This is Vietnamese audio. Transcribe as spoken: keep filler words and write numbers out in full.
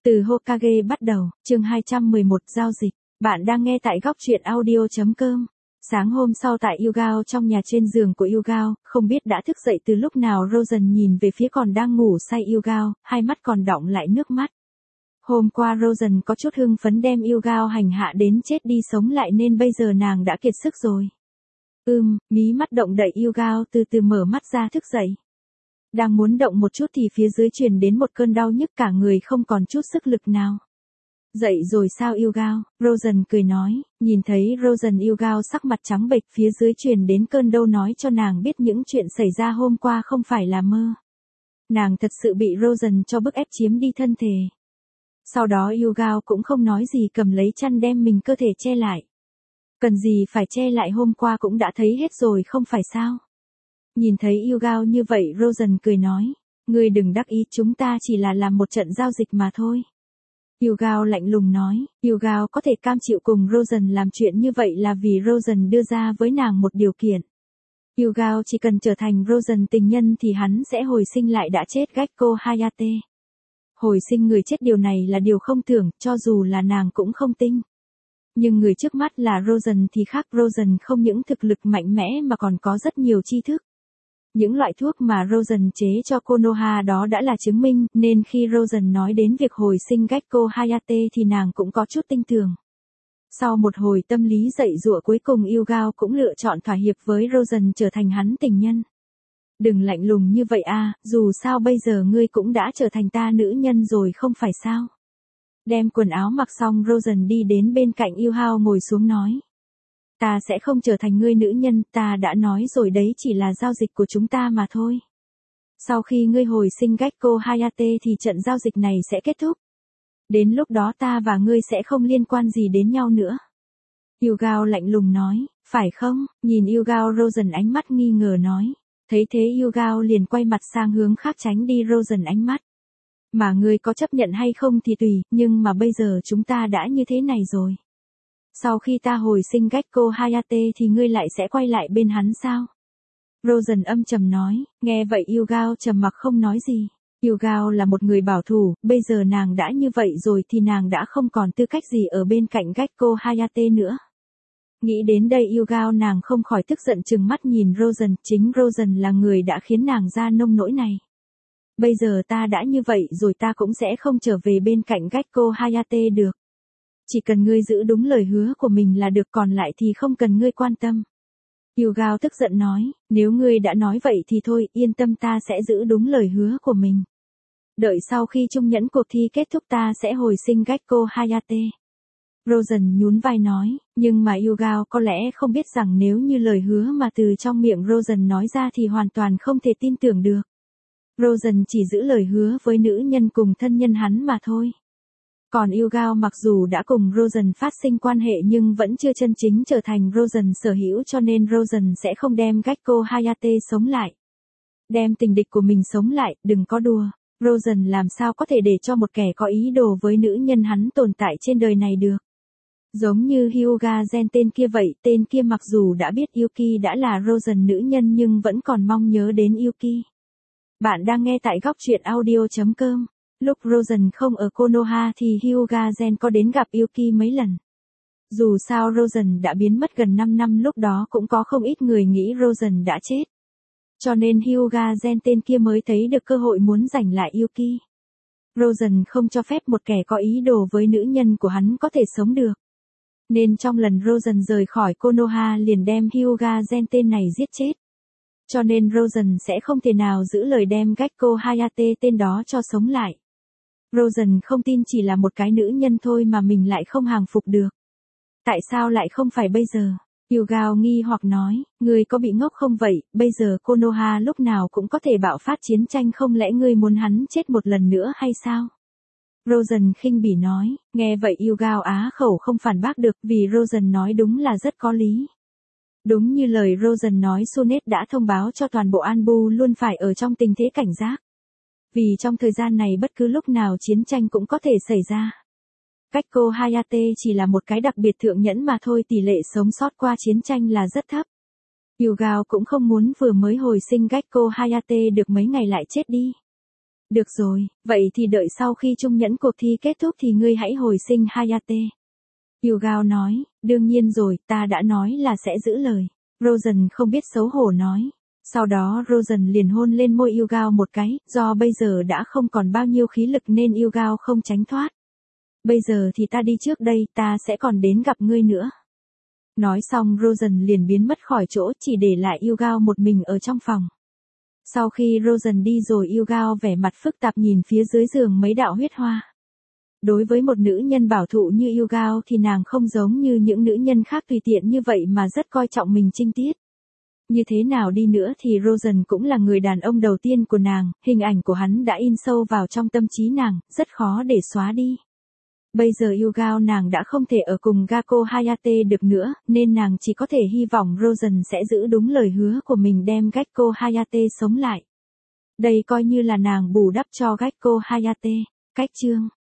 Từ Hokage bắt đầu, chương hai trăm mười một giao dịch. Bạn đang nghe tại góc truyện audio chấm com. Sáng hôm sau tại Yugao trong nhà trên giường của Yugao, không biết đã thức dậy từ lúc nào Rosen nhìn về phía còn đang ngủ say Yugao, hai mắt còn đọng lại nước mắt. Hôm qua Rosen có chút hưng phấn đem Yugao hành hạ đến chết đi sống lại nên bây giờ nàng đã kiệt sức rồi. Ừm, mí mắt động đậy Yugao từ từ mở mắt ra thức dậy. Đang muốn động một chút thì phía dưới truyền đến một cơn đau nhức cả người không còn chút sức lực nào. Dậy rồi sao Yugao? Rosen cười nói, nhìn thấy Rosen Yugao sắc mặt trắng bệch phía dưới truyền đến cơn đau nói cho nàng biết những chuyện xảy ra hôm qua không phải là mơ. Nàng thật sự bị Rosen cho bức ép chiếm đi thân thể. Sau đó Yugao cũng không nói gì cầm lấy chăn đem mình cơ thể che lại. Cần gì phải che lại hôm qua cũng đã thấy hết rồi không phải sao? Nhìn thấy Yugao như vậy Rosen cười nói, ngươi đừng đắc ý chúng ta chỉ là làm một trận giao dịch mà thôi. Yugao lạnh lùng nói, Yugao có thể cam chịu cùng Rosen làm chuyện như vậy là vì Rosen đưa ra với nàng một điều kiện. Yugao chỉ cần trở thành Rosen tình nhân thì hắn sẽ hồi sinh lại đã chết Gekko Hayate. Hồi sinh người chết điều này là điều không tưởng, cho dù là nàng cũng không tin. Nhưng người trước mắt là Rosen thì khác, Rosen không những thực lực mạnh mẽ mà còn có rất nhiều tri thức. Những loại thuốc mà Rosen chế cho Konoha đó đã là chứng minh, nên khi Rosen nói đến việc hồi sinh Gekko Hayate thì nàng cũng có chút tin tưởng. Sau một hồi tâm lý dậy dụa cuối cùng Yugao cũng lựa chọn thỏa hiệp với Rosen trở thành hắn tình nhân. Đừng lạnh lùng như vậy a, dù sao bây giờ ngươi cũng đã trở thành ta nữ nhân rồi không phải sao. Đem quần áo mặc xong Rosen đi đến bên cạnh Yugao ngồi xuống nói. Ta sẽ không trở thành ngươi nữ nhân, ta đã nói rồi đấy chỉ là giao dịch của chúng ta mà thôi. Sau khi ngươi hồi sinh Gekko Hayate thì trận giao dịch này sẽ kết thúc. Đến lúc đó ta và ngươi sẽ không liên quan gì đến nhau nữa. Yugao lạnh lùng nói, phải không? Nhìn Yugao Rosen ánh mắt nghi ngờ nói. Thấy thế Yugao liền quay mặt sang hướng khác tránh đi Rosen ánh mắt. Mà ngươi có chấp nhận hay không thì tùy, nhưng mà bây giờ chúng ta đã như thế này rồi. Sau khi ta hồi sinh Gekko Hayate thì ngươi lại sẽ quay lại bên hắn sao? Rosen âm trầm nói, nghe vậy Yugao trầm mặc không nói gì. Yugao là một người bảo thủ, bây giờ nàng đã như vậy rồi thì nàng đã không còn tư cách gì ở bên cạnh Gekko Hayate nữa. Nghĩ đến đây Yugao nàng không khỏi tức giận trừng mắt nhìn Rosen, chính Rosen là người đã khiến nàng ra nông nỗi này. Bây giờ ta đã như vậy rồi ta cũng sẽ không trở về bên cạnh Gekko Hayate được. Chỉ cần ngươi giữ đúng lời hứa của mình là được, còn lại thì không cần ngươi quan tâm. Yugao tức giận nói, nếu ngươi đã nói vậy thì thôi, yên tâm ta sẽ giữ đúng lời hứa của mình. Đợi sau khi chung nhẫn cuộc thi kết thúc ta sẽ hồi sinh Gekko Hayate. Rosen nhún vai nói, nhưng mà Yugao có lẽ không biết rằng nếu như lời hứa mà từ trong miệng Rosen nói ra thì hoàn toàn không thể tin tưởng được. Rosen chỉ giữ lời hứa với nữ nhân cùng thân nhân hắn mà thôi. Còn Yugao mặc dù đã cùng Rosen phát sinh quan hệ nhưng vẫn chưa chân chính trở thành Rosen sở hữu cho nên Rosen sẽ không đem Gekko Hayate sống lại. Đem tình địch của mình sống lại, đừng có đùa. Rosen làm sao có thể để cho một kẻ có ý đồ với nữ nhân hắn tồn tại trên đời này được. Giống như Hyuga Gen tên kia vậy, tên kia mặc dù đã biết Yuki đã là Rosen nữ nhân nhưng vẫn còn mong nhớ đến Yuki. Bạn đang nghe tại góc truyện audio chấm com. Lúc Rosen không ở Konoha thì Hyuga Gen có đến gặp Yuki mấy lần. Dù sao Rosen đã biến mất gần năm năm lúc đó cũng có không ít người nghĩ Rosen đã chết. Cho nên Hyuga Gen tên kia mới thấy được cơ hội muốn giành lại Yuki. Rosen không cho phép một kẻ có ý đồ với nữ nhân của hắn có thể sống được. Nên trong lần Rosen rời khỏi Konoha liền đem Hyuga Gen tên này giết chết. Cho nên Rosen sẽ không thể nào giữ lời đem Gekko Hayate tên đó cho sống lại. Rosen không tin chỉ là một cái nữ nhân thôi mà mình lại không hàng phục được. Tại sao lại không phải bây giờ? Yugao nghi hoặc nói, ngươi có bị ngốc không vậy, bây giờ Konoha lúc nào cũng có thể bạo phát chiến tranh không lẽ ngươi muốn hắn chết một lần nữa hay sao? Rosen khinh bỉ nói, nghe vậy Yugao á khẩu không phản bác được vì Rosen nói đúng là rất có lý. Đúng như lời Rosen nói Sunet đã thông báo cho toàn bộ Anbu luôn phải ở trong tình thế cảnh giác. Vì trong thời gian này bất cứ lúc nào chiến tranh cũng có thể xảy ra. Gekko Hayate chỉ là một cái đặc biệt thượng nhẫn mà thôi, tỷ lệ sống sót qua chiến tranh là rất thấp. Yugao cũng không muốn vừa mới hồi sinh Gekko Hayate được mấy ngày lại chết đi. Được rồi, vậy thì đợi sau khi trung nhẫn cuộc thi kết thúc thì ngươi hãy hồi sinh Hayate. Yugao nói, đương nhiên rồi, ta đã nói là sẽ giữ lời. Rosen không biết xấu hổ nói. Sau đó Rosen liền hôn lên môi Yugao một cái, do bây giờ đã không còn bao nhiêu khí lực nên Yugao không tránh thoát. Bây giờ thì ta đi trước đây, ta sẽ còn đến gặp ngươi nữa. Nói xong Rosen liền biến mất khỏi chỗ, chỉ để lại Yugao một mình ở trong phòng. Sau khi Rosen đi rồi Yugao vẻ mặt phức tạp nhìn phía dưới giường mấy đạo huyết hoa. Đối với một nữ nhân bảo thủ như Yugao thì nàng không giống như những nữ nhân khác tùy tiện như vậy mà rất coi trọng mình trinh tiết. Như thế nào đi nữa thì Rosen cũng là người đàn ông đầu tiên của nàng, hình ảnh của hắn đã in sâu vào trong tâm trí nàng, rất khó để xóa đi. Bây giờ Yugao nàng đã không thể ở cùng Gakko Hayate được nữa, nên nàng chỉ có thể hy vọng Rosen sẽ giữ đúng lời hứa của mình đem Gakko Hayate sống lại. Đây coi như là nàng bù đắp cho Gakko Hayate. Cách chương